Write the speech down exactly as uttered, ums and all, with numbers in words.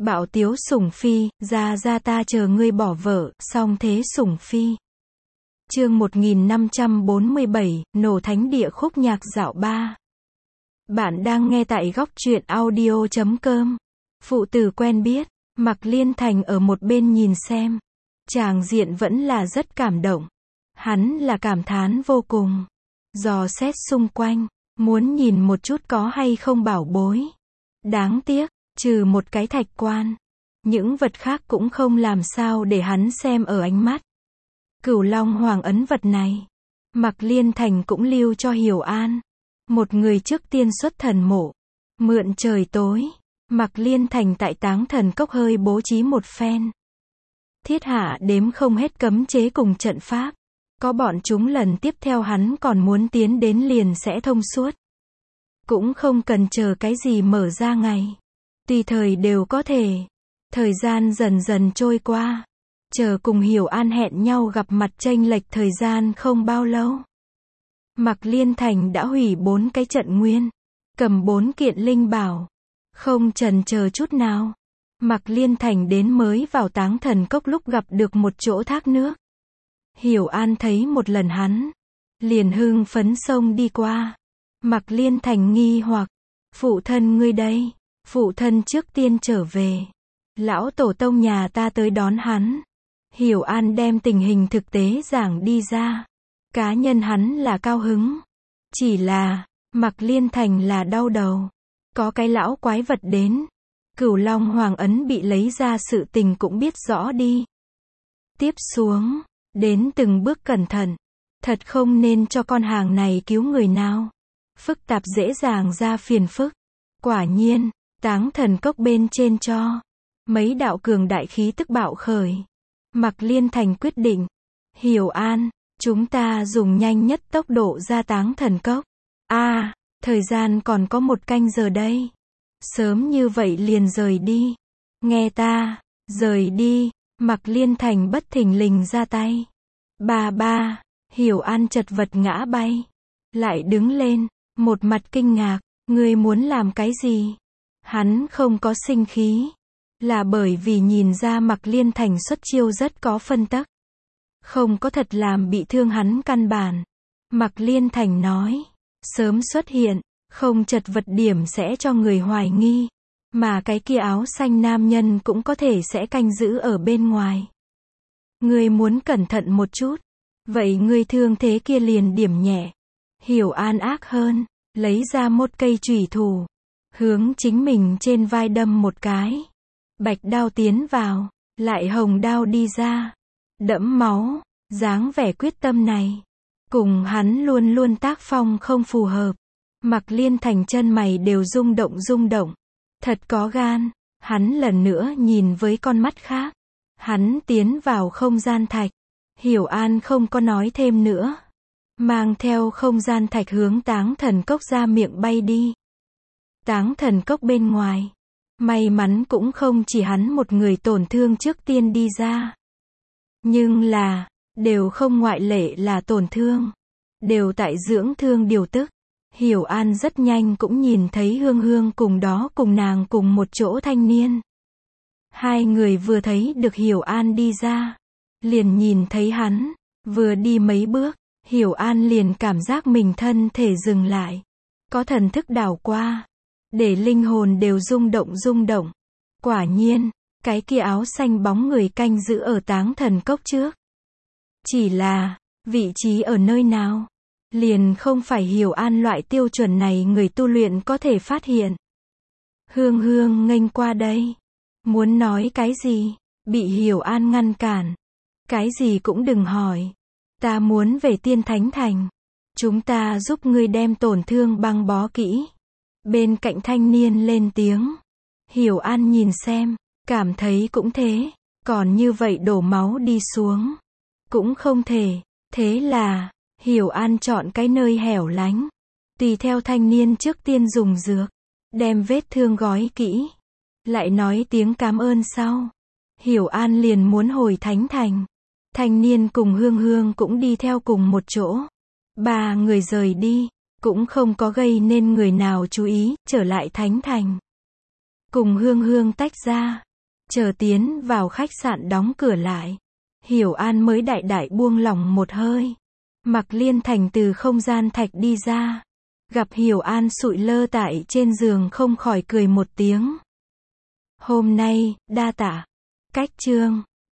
Bạo tiếu sủng phi, ra ra ta chờ ngươi bỏ vợ, song thế sủng phi. Chương một nghìn năm trăm bốn mươi bảy, nổ thánh địa khúc nhạc dạo ba. Bạn đang nghe tại góc truyện audio chấm com. Phụ tử quen biết, Mạc Liên Thành ở một bên nhìn xem. Tràng diện vẫn là rất cảm động. Hắn là cảm thán vô cùng. Dò xét xung quanh, muốn nhìn một chút có hay không bảo bối. Đáng tiếc, trừ một cái thạch quan, những vật khác cũng không làm sao để hắn xem ở ánh mắt. Cửu Long Hoàng ấn vật này, Mạc Liên Thành cũng lưu cho Hiểu An. Một người trước tiên xuất thần mộ. Mượn trời tối, Mạc Liên Thành tại Táng Thần Cốc hơi bố trí một phen. Thiết hạ đếm không hết cấm chế cùng trận pháp. Có bọn chúng lần tiếp theo hắn còn muốn tiến đến liền sẽ thông suốt. Cũng không cần chờ cái gì mở ra ngày. Tùy thời đều có thể. Thời gian dần dần trôi qua. Chờ cùng Hiểu An hẹn nhau gặp mặt chênh lệch thời gian không bao lâu. Mạc Liên Thành đã hủy bốn cái trận nguyên. Cầm bốn kiện linh bảo. Không chần chờ chút nào. Mạc Liên Thành đến mới vào Táng Thần Cốc lúc gặp được một chỗ thác nước. Hiểu An thấy một lần hắn. Liền hưng phấn xông đi qua. Mạc Liên Thành nghi hoặc. Phụ thân ngươi đây. Phụ thân trước tiên trở về. Lão tổ tông nhà ta tới đón hắn. Hiểu An đem tình hình thực tế giảng đi ra. Cá nhân hắn là cao hứng. Chỉ là, Mạc Liên Thành là đau đầu. Có cái lão quái vật đến. Cửu Long Hoàng ấn bị lấy ra sự tình cũng biết rõ đi. Tiếp xuống, đến từng bước cẩn thận. Thật không nên cho con hàng này cứu người nào. Phức tạp dễ dàng ra phiền phức. Quả nhiên, Táng Thần Cốc bên trên cho. Mấy đạo cường đại khí tức bạo khởi. Mạc Liên Thành quyết định. Hiểu An, chúng ta dùng nhanh nhất tốc độ ra Táng Thần Cốc. A, à, thời gian còn có một canh giờ đây. Sớm như vậy liền rời đi. Nghe ta, rời đi. Mạc Liên Thành bất thình lình ra tay. Ba ba, Hiểu An chật vật ngã bay. Lại đứng lên, một mặt kinh ngạc. Ngươi muốn làm cái gì? Hắn không có sinh khí. Là bởi vì nhìn ra Mạc Liên Thành xuất chiêu rất có phân tắc. Không có thật làm bị thương hắn căn bản. Mạc Liên Thành nói. Sớm xuất hiện, không chật vật điểm sẽ cho người hoài nghi. Mà cái kia áo xanh nam nhân cũng có thể sẽ canh giữ ở bên ngoài. Ngươi muốn cẩn thận một chút. Vậy ngươi thương thế kia liền điểm nhẹ. Hiểu An ác hơn. Lấy ra một cây chủy thủ. Hướng chính mình trên vai đâm một cái. Bạch đao tiến vào. Lại hồng đao đi ra. Đẫm máu. Dáng vẻ quyết tâm này. Cùng hắn luôn luôn tác phong không phù hợp. Mạc Liên Thành chân mày đều rung động rung động. Thật có gan. Hắn lần nữa nhìn với con mắt khác. Hắn tiến vào không gian thạch. Hiểu An không có nói thêm nữa. Mang theo không gian thạch hướng Táng Thần Cốc ra miệng bay đi. Táng Thần Cốc bên ngoài. May mắn cũng không chỉ hắn một người tổn thương trước tiên đi ra. Nhưng là, đều không ngoại lệ là tổn thương. Đều tại dưỡng thương điều tức. Hiểu An rất nhanh cũng nhìn thấy Hương Hương cùng đó cùng nàng cùng một chỗ thanh niên. Hai người vừa thấy được Hiểu An đi ra. Liền nhìn thấy hắn. Vừa đi mấy bước. Hiểu An liền cảm giác mình thân thể dừng lại. Có thần thức đảo qua. Để linh hồn đều rung động rung động. Quả nhiên, cái kia áo xanh bóng người canh giữ ở Táng Thần Cốc trước. Chỉ là, vị trí ở nơi nào? Liền không phải Hiểu An loại tiêu chuẩn này người tu luyện có thể phát hiện. Hương Hương nghênh qua đây. Muốn nói cái gì? Bị Hiểu An ngăn cản. Cái gì cũng đừng hỏi. Ta muốn về Tiên Thánh Thành. Chúng ta giúp ngươi đem tổn thương băng bó kỹ. Bên cạnh thanh niên lên tiếng. Hiểu An nhìn xem. Cảm thấy cũng thế. Còn như vậy đổ máu đi xuống. Cũng không thể. Thế là, Hiểu An chọn cái nơi hẻo lánh. Tùy theo thanh niên trước tiên dùng dược. Đem vết thương gói kỹ. Lại nói tiếng cảm ơn sau. Hiểu An liền muốn hồi Thánh Thành. Thanh niên cùng Hương Hương cũng đi theo cùng một chỗ. Ba người rời đi. Cũng không có gây nên người nào chú ý. Trở lại Thánh Thành. Cùng Hương Hương tách ra. Chờ tiến vào khách sạn đóng cửa lại, Hiểu An mới đại đại buông lỏng một hơi. Mạc Liên Thành từ không gian thạch đi ra, gặp Hiểu An sụi lơ tại trên giường không khỏi cười một tiếng. Hôm nay, đa tạ. Cách chương